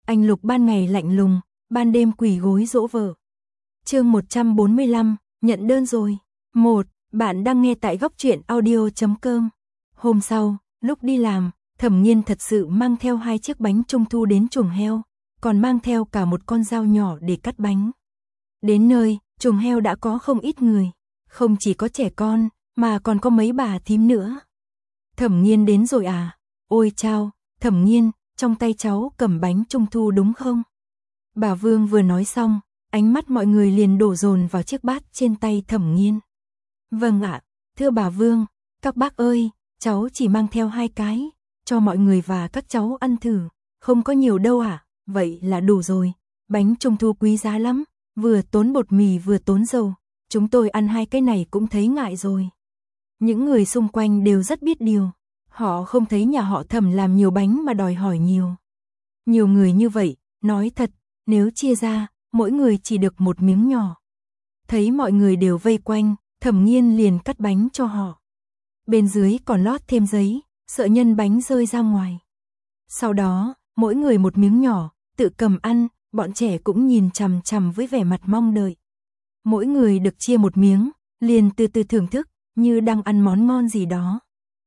Anh Lục ban ngày lạnh lùng, ban đêm quỳ gối dỗ vợ. Chương 145, nhận đơn rồi. 1. Bạn đang nghe tại góc truyện audio.com. Hôm sau, lúc đi làm, Thẩm Nghiên thật sự mang theo 2 chiếc bánh trung thu đến chuồng heo, còn mang theo cả một con dao nhỏ để cắt bánh. Đến nơi, chuồng heo đã có không ít người, không chỉ có trẻ con, mà còn có mấy bà thím nữa. Thẩm Nghiên đến rồi à? Ôi chao, Thẩm Nghiên, trong tay cháu cầm bánh trung thu đúng không? Bà Vương vừa nói xong, ánh mắt mọi người liền đổ dồn vào chiếc bát trên tay Thẩm Nghiên. Vâng ạ, thưa bà Vương, các bác ơi, cháu chỉ mang theo 2 cái, cho mọi người và các cháu ăn thử, không có nhiều đâu ạ, vậy là đủ rồi, bánh trung thu quý giá lắm, vừa tốn bột mì vừa tốn dầu, chúng tôi ăn 2 cái này cũng thấy ngại rồi. Những người xung quanh đều rất biết điều, họ không thấy nhà họ Thẩm làm nhiều bánh mà đòi hỏi nhiều. Nhiều người như vậy, nói thật, nếu chia ra, mỗi người chỉ được một miếng nhỏ. Thấy mọi người đều vây quanh, Thẩm Nghiên liền cắt bánh cho họ. Bên dưới còn lót thêm giấy, sợ nhân bánh rơi ra ngoài. Sau đó, mỗi người một miếng nhỏ, tự cầm ăn, bọn trẻ cũng nhìn chằm chằm với vẻ mặt mong đợi. Mỗi người được chia một miếng, liền từ từ thưởng thức, như đang ăn món ngon gì đó.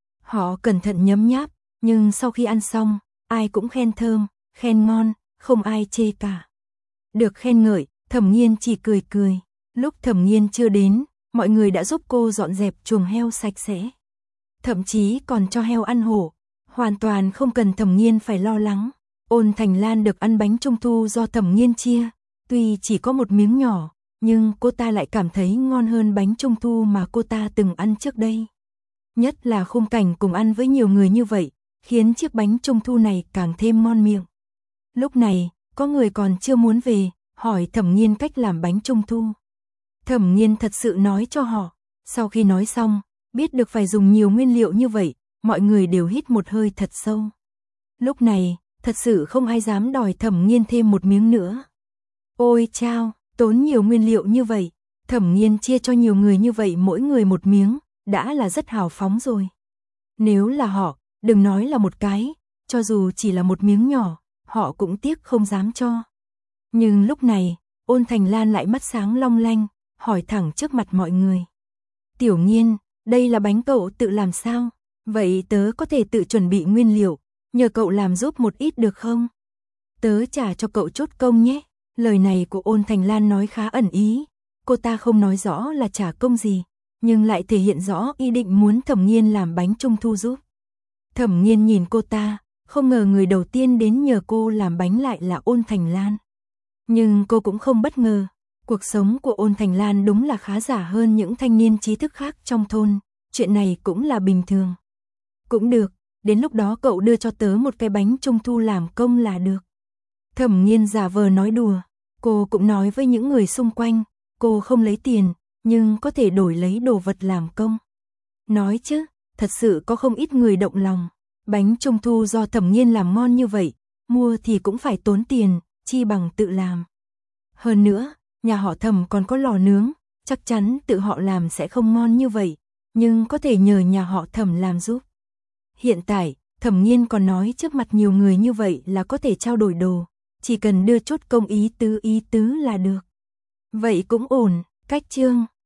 Họ cẩn thận nhấm nháp, nhưng sau khi ăn xong, ai cũng khen thơm, khen ngon, không ai chê cả. Được khen ngợi, Thẩm Nghiên chỉ cười cười. Lúc Thẩm Nghiên chưa đến, mọi người đã giúp cô dọn dẹp chuồng heo sạch sẽ. Thậm chí còn cho heo ăn hổ, hoàn toàn không cần Thẩm Nghiên phải lo lắng. Ôn Thành Lan được ăn bánh trung thu do Thẩm Nghiên chia, tuy chỉ có một miếng nhỏ, nhưng cô ta lại cảm thấy ngon hơn bánh trung thu mà cô ta từng ăn trước đây. Nhất là khung cảnh cùng ăn với nhiều người như vậy, khiến chiếc bánh trung thu này càng thêm ngon miệng. Lúc này, có người còn chưa muốn về, hỏi Thẩm Nghiên cách làm bánh trung thu. Thẩm Nghiên thật sự nói cho họ, sau khi nói xong, biết được phải dùng nhiều nguyên liệu như vậy, mọi người đều hít một hơi thật sâu. Lúc này, thật sự không ai dám đòi Thẩm Nghiên thêm một miếng nữa. Ôi chao, tốn nhiều nguyên liệu như vậy, Thẩm Nghiên chia cho nhiều người như vậy mỗi người một miếng, đã là rất hào phóng rồi. Nếu là họ, đừng nói là một cái, cho dù chỉ là một miếng nhỏ, họ cũng tiếc không dám cho. Nhưng lúc này, Ôn Thành Lan lại mắt sáng long lanh, hỏi thẳng trước mặt mọi người. Tiểu Nghiên, đây là bánh cậu tự làm sao? Vậy tớ có thể tự chuẩn bị nguyên liệu, nhờ cậu làm giúp một ít được không? Tớ trả cho cậu chút công nhé. Lời này của Ôn Thành Lan nói khá ẩn ý, cô ta không nói rõ là trả công gì, nhưng lại thể hiện rõ ý định muốn Thẩm Nghiên làm bánh trung thu giúp. Thẩm Nghiên nhìn cô ta, không ngờ người đầu tiên đến nhờ cô làm bánh lại là Ôn Thành Lan. Nhưng cô cũng không bất ngờ, cuộc sống của Ôn Thành Lan đúng là khá giả hơn những thanh niên trí thức khác trong thôn, chuyện này cũng là bình thường. Cũng được, đến lúc đó cậu đưa cho tớ một cái bánh trung thu làm công là được. Thẩm Nghiên giả vờ nói đùa, cô cũng nói với những người xung quanh, cô không lấy tiền, nhưng có thể đổi lấy đồ vật làm công. Nói chứ, thật sự có không ít người động lòng, bánh trung thu do Thẩm Nghiên làm ngon như vậy, mua thì cũng phải tốn tiền, chi bằng tự làm. Hơn nữa, nhà họ Thẩm còn có lò nướng, chắc chắn tự họ làm sẽ không ngon như vậy, nhưng có thể nhờ nhà họ Thẩm làm giúp. Hiện tại, Thẩm Nghiên còn nói trước mặt nhiều người như vậy là có thể trao đổi đồ, chỉ cần đưa chút công ý tứ là được. Vậy cũng ổn, cách chương.